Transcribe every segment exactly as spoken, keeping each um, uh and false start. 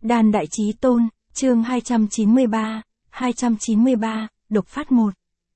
Đan Đại Chí Tôn, chương hai trăm chín mươi ba, hai trăm chín mươi ba, độc phát một.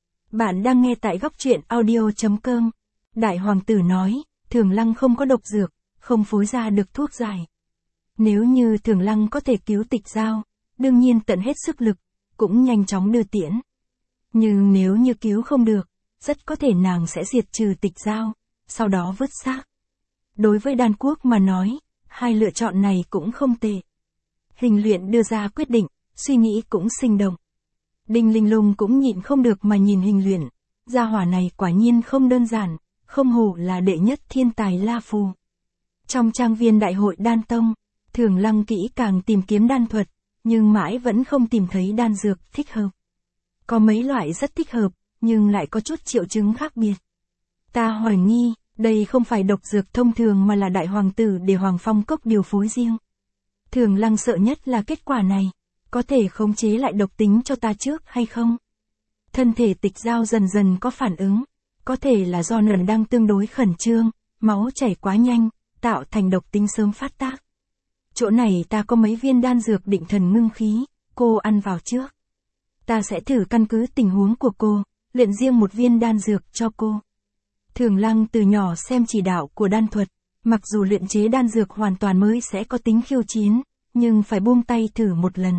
Bạn đang nghe tại góc truyện audio chấm com. Đại hoàng tử nói, Thường Lăng không có độc dược, không phối ra được thuốc giải. Nếu như Thường Lăng có thể cứu Tịch Giao, đương nhiên tận hết sức lực, cũng nhanh chóng đưa tiễn. Nhưng nếu như cứu không được, rất có thể nàng sẽ diệt trừ Tịch Giao, sau đó vứt xác. Đối với đan quốc mà nói, hai lựa chọn này cũng không tệ. Hình Luyện đưa ra quyết định, suy nghĩ cũng sinh động. Đinh Linh Lung cũng nhịn không được mà nhìn Hình Luyện, gia hỏa này quả nhiên không đơn giản, không hổ là đệ nhất thiên tài La Phù. Trong trang viên đại hội đan tông, Thường Lăng kỹ càng tìm kiếm đan thuật, nhưng mãi vẫn không tìm thấy đan dược thích hợp. Có mấy loại rất thích hợp, nhưng lại có chút triệu chứng khác biệt. Ta hoài nghi, đây không phải độc dược thông thường mà là đại hoàng tử để Hoàng Phong Cốc điều phối riêng. Thường Lăng sợ nhất là kết quả này, có thể khống chế lại độc tính cho ta trước hay không? Thân thể Tịch Giao dần dần có phản ứng, có thể là do nần đang tương đối khẩn trương, máu chảy quá nhanh, tạo thành độc tính sớm phát tác. Chỗ này ta có mấy viên đan dược định thần ngưng khí, cô ăn vào trước. Ta sẽ thử căn cứ tình huống của cô, luyện riêng một viên đan dược cho cô. Thường Lăng từ nhỏ xem chỉ đạo của đan thuật, mặc dù luyện chế đan dược hoàn toàn mới sẽ có tính khiêu chiến, nhưng phải buông tay thử một lần.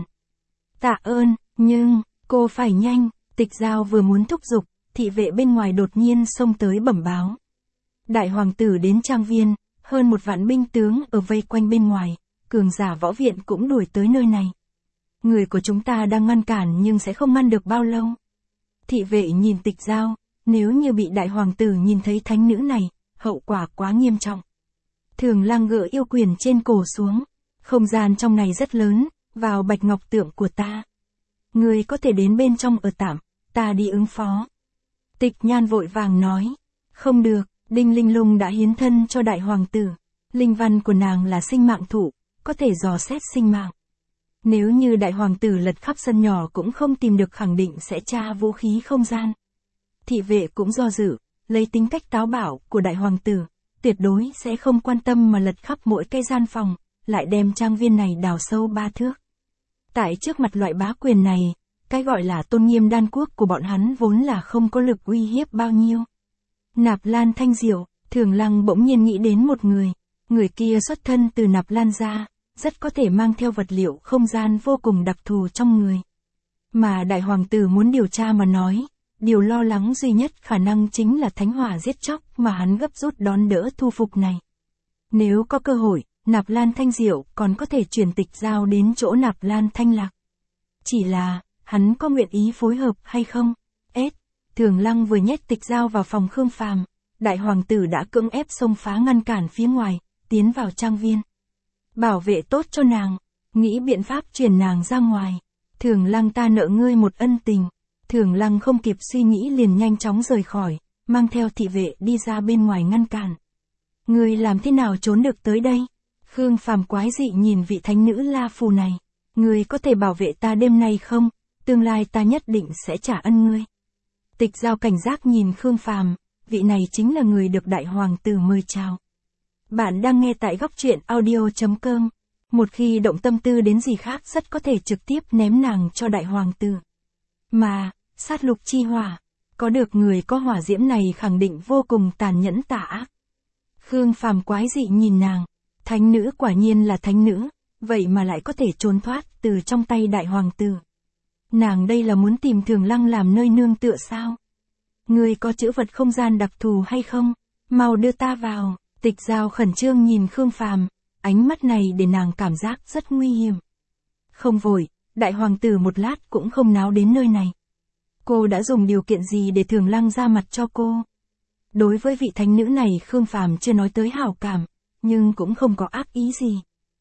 Tạ ơn, nhưng, cô phải nhanh. Tịch Giao vừa muốn thúc giục, thị vệ bên ngoài đột nhiên xông tới bẩm báo. Đại hoàng tử đến trang viên, hơn một vạn binh tướng ở vây quanh bên ngoài, cường giả võ viện cũng đuổi tới nơi này. Người của chúng ta đang ngăn cản nhưng sẽ không ngăn được bao lâu. Thị vệ nhìn Tịch Giao, nếu như bị đại hoàng tử nhìn thấy thánh nữ này, hậu quả quá nghiêm trọng. Thường Lăng gỡ yêu quyền trên cổ xuống, không gian trong này rất lớn, vào bạch ngọc tượng của ta. Người có thể đến bên trong ở tạm, ta đi ứng phó. Tịch Nhan vội vàng nói, không được, Đinh Linh Lung đã hiến thân cho đại hoàng tử. Linh văn của nàng là sinh mạng thụ, có thể dò xét sinh mạng. Nếu như đại hoàng tử lật khắp sân nhỏ cũng không tìm được khẳng định sẽ tra vũ khí không gian. Thị vệ cũng do dự, lấy tính cách táo bạo của đại hoàng tử, tuyệt đối sẽ không quan tâm mà lật khắp mỗi cái gian phòng, lại đem trang viên này đào sâu ba thước. Tại trước mặt loại bá quyền này, cái gọi là tôn nghiêm đan quốc của bọn hắn vốn là không có lực uy hiếp bao nhiêu. Nạp Lan Thanh Diệu, Thường Lăng bỗng nhiên nghĩ đến một người, người kia xuất thân từ Nạp Lan gia, rất có thể mang theo vật liệu không gian vô cùng đặc thù trong người. Mà đại hoàng tử muốn điều tra mà nói, điều lo lắng duy nhất khả năng chính là thánh hỏa giết chóc mà hắn gấp rút đón đỡ thu phục này. Nếu có cơ hội, Nạp Lan Thanh Diệu còn có thể chuyển Tịch Giao đến chỗ Nạp Lan Thanh Lạc. Chỉ là, hắn có nguyện ý phối hợp hay không? Ết, Thường Lăng vừa nhét Tịch Giao vào phòng Khương Phàm, đại hoàng tử đã cưỡng ép xông phá ngăn cản phía ngoài, tiến vào trang viên. Bảo vệ tốt cho nàng, nghĩ biện pháp chuyển nàng ra ngoài. Thường Lăng ta nợ ngươi một ân tình. Thường Lăng không kịp suy nghĩ liền nhanh chóng rời khỏi, mang theo thị vệ đi ra bên ngoài ngăn cản. Ngươi làm thế nào trốn được tới đây? Khương Phàm quái dị nhìn vị thánh nữ La Phù này. Ngươi có thể bảo vệ ta đêm nay không? Tương lai ta nhất định sẽ trả ân ngươi. Tịch Giao cảnh giác nhìn Khương Phàm, vị này chính là người được đại hoàng tử mời chào. Bạn đang nghe tại góc truyện audio chấm com. Một khi động tâm tư đến gì khác rất có thể trực tiếp ném nàng cho đại hoàng tử. Mà, sát lục chi hỏa, có được người có hỏa diễm này khẳng định vô cùng tàn nhẫn tà ác. Khương Phàm quái dị nhìn nàng, thánh nữ quả nhiên là thánh nữ, vậy mà lại có thể trốn thoát từ trong tay đại hoàng tử. Nàng đây là muốn tìm Thường Lăng làm nơi nương tựa sao? Ngươi có chữ vật không gian đặc thù hay không? Mau đưa ta vào. Tịch Giao khẩn trương nhìn Khương Phàm, ánh mắt này để nàng cảm giác rất nguy hiểm. Không vội, đại hoàng tử một lát cũng không náo đến nơi này. Cô đã dùng điều kiện gì để Thường Lăng ra mặt cho cô? Đối với vị thánh nữ này Khương Phàm chưa nói tới hảo cảm, nhưng cũng không có ác ý gì.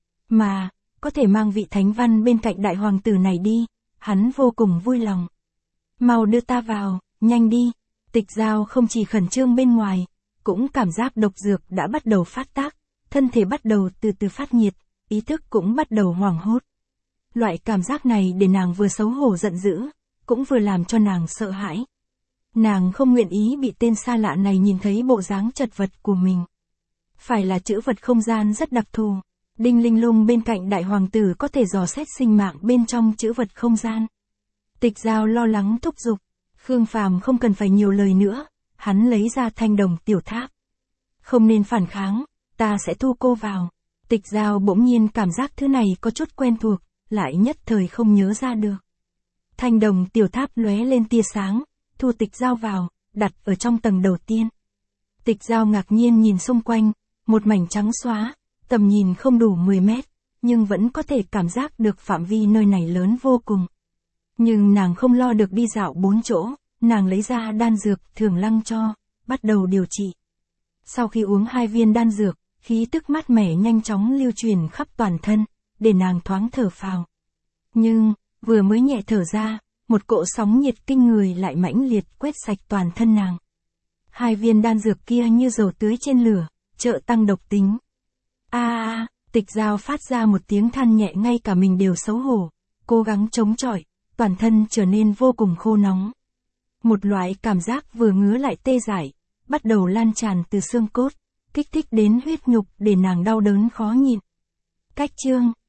Mà, có thể mang vị thánh văn bên cạnh đại hoàng tử này đi, hắn vô cùng vui lòng. Mau đưa ta vào, nhanh đi. Tịch Giao không chỉ khẩn trương bên ngoài, cũng cảm giác độc dược đã bắt đầu phát tác, thân thể bắt đầu từ từ phát nhiệt, ý thức cũng bắt đầu hoảng hốt. Loại cảm giác này để nàng vừa xấu hổ giận dữ, cũng vừa làm cho nàng sợ hãi. Nàng không nguyện ý bị tên xa lạ này nhìn thấy bộ dáng chật vật của mình. Phải là chữ vật không gian rất đặc thù. Đinh Linh Lung bên cạnh đại hoàng tử có thể dò xét sinh mạng bên trong trữ vật không gian. Tịch Giao lo lắng thúc giục. Khương Phàm không cần phải nhiều lời nữa, hắn lấy ra thanh đồng tiểu tháp. Không nên phản kháng, ta sẽ thu cô vào. Tịch Giao bỗng nhiên cảm giác thứ này có chút quen thuộc, lại nhất thời không nhớ ra được. Thanh đồng tiểu tháp lóe lên tia sáng, thu Tịch Giao vào, đặt ở trong tầng đầu tiên. Tịch Giao ngạc nhiên nhìn xung quanh, một mảnh trắng xóa, tầm nhìn không đủ mười mét, nhưng vẫn có thể cảm giác được phạm vi nơi này lớn vô cùng. Nhưng nàng không lo được đi dạo bốn chỗ, nàng lấy ra đan dược Thường Lăng cho, bắt đầu điều trị. Sau khi uống hai viên đan dược, khí tức mát mẻ nhanh chóng lưu truyền khắp toàn thân, để nàng thoáng thở phào. Nhưng, vừa mới nhẹ thở ra, một cỗ sóng nhiệt kinh người lại mãnh liệt quét sạch toàn thân nàng. Hai viên đan dược kia như dầu tưới trên lửa, trợ tăng độc tính. A a, Tịch Giao phát ra một tiếng than nhẹ, ngay cả mình đều xấu hổ, cố gắng chống chọi, toàn thân trở nên vô cùng khô nóng. Một loại cảm giác vừa ngứa lại tê dại, bắt đầu lan tràn từ xương cốt, kích thích đến huyết nhục để nàng đau đớn khó nhịn. Cách chương